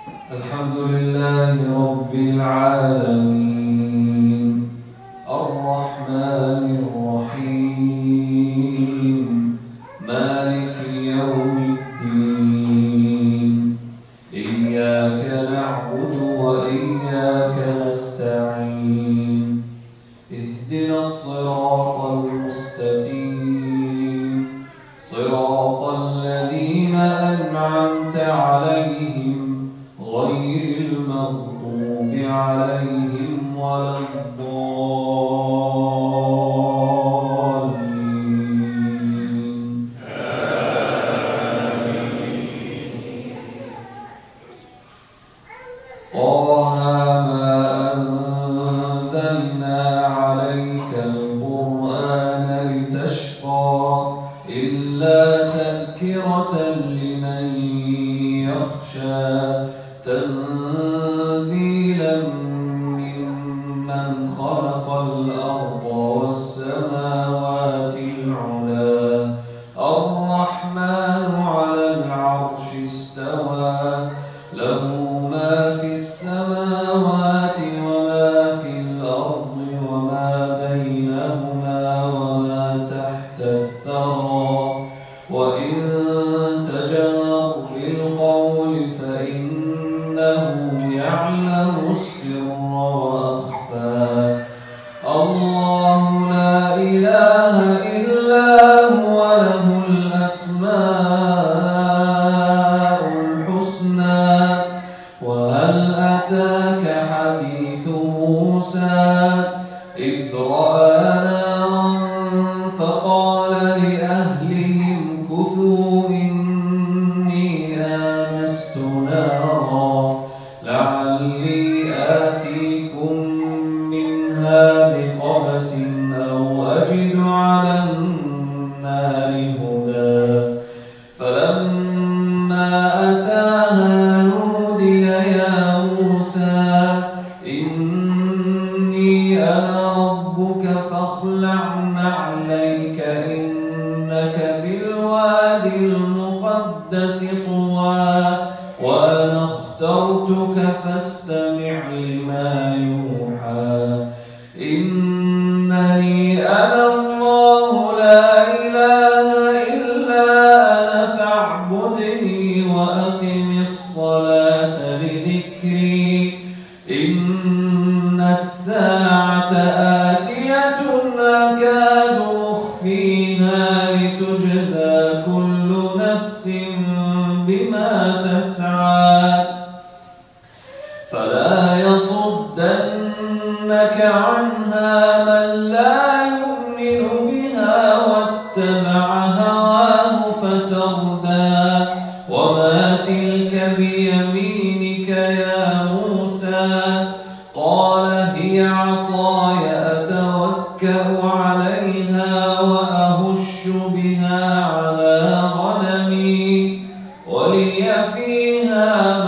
الحمد لله رب العالمين الرحمن الرحيم مالك يوم الدين إياك نعبد وإياك نستعين اهدنا الصراط المستقيم صراط الذين أنعمت عليهم غير المغضوب عليهم ولا الضالين طه ما أنزلنا عليك القرآن لتشقى إلا تذكرة لمن يخشى تنزيلا ممن خلق الأرض والسماوات العلى الرحمن على العرش استوى له ما في السماوات وما في الأرض وما بينهما وما تحت الثرى وإن تجهر بالقول فإنه يعلم السر وأخفى الله لا إله إلا هو له الأسماء الحسنى وهل أتاك حديث موسى إذ رأى نارا فقال لأهلهم كثوا إني آنست نارا لعلي آتيكم منها بقبس أو أجد على النار هدى فلما أتاها نودي يا موسى إني أنا ربك فاخلع نعليك إنك بالوادي المقدس طوى وأنا اخترتك فاستمع لما يوحى إنني أنا الله لا إله إلا أنا فاعبدني وأقم الصلاة لذكري إن الساعة آتية أكاد أخفيها لتجزى كل نفس بما تسعى فلا يصدنك عنها من لا يؤمن بها واتبع هواه فتردى وما تلك بيمينك يا موسى قال هي عصاي أتوكأ عليها وأهش بها على غنمي ولي فيها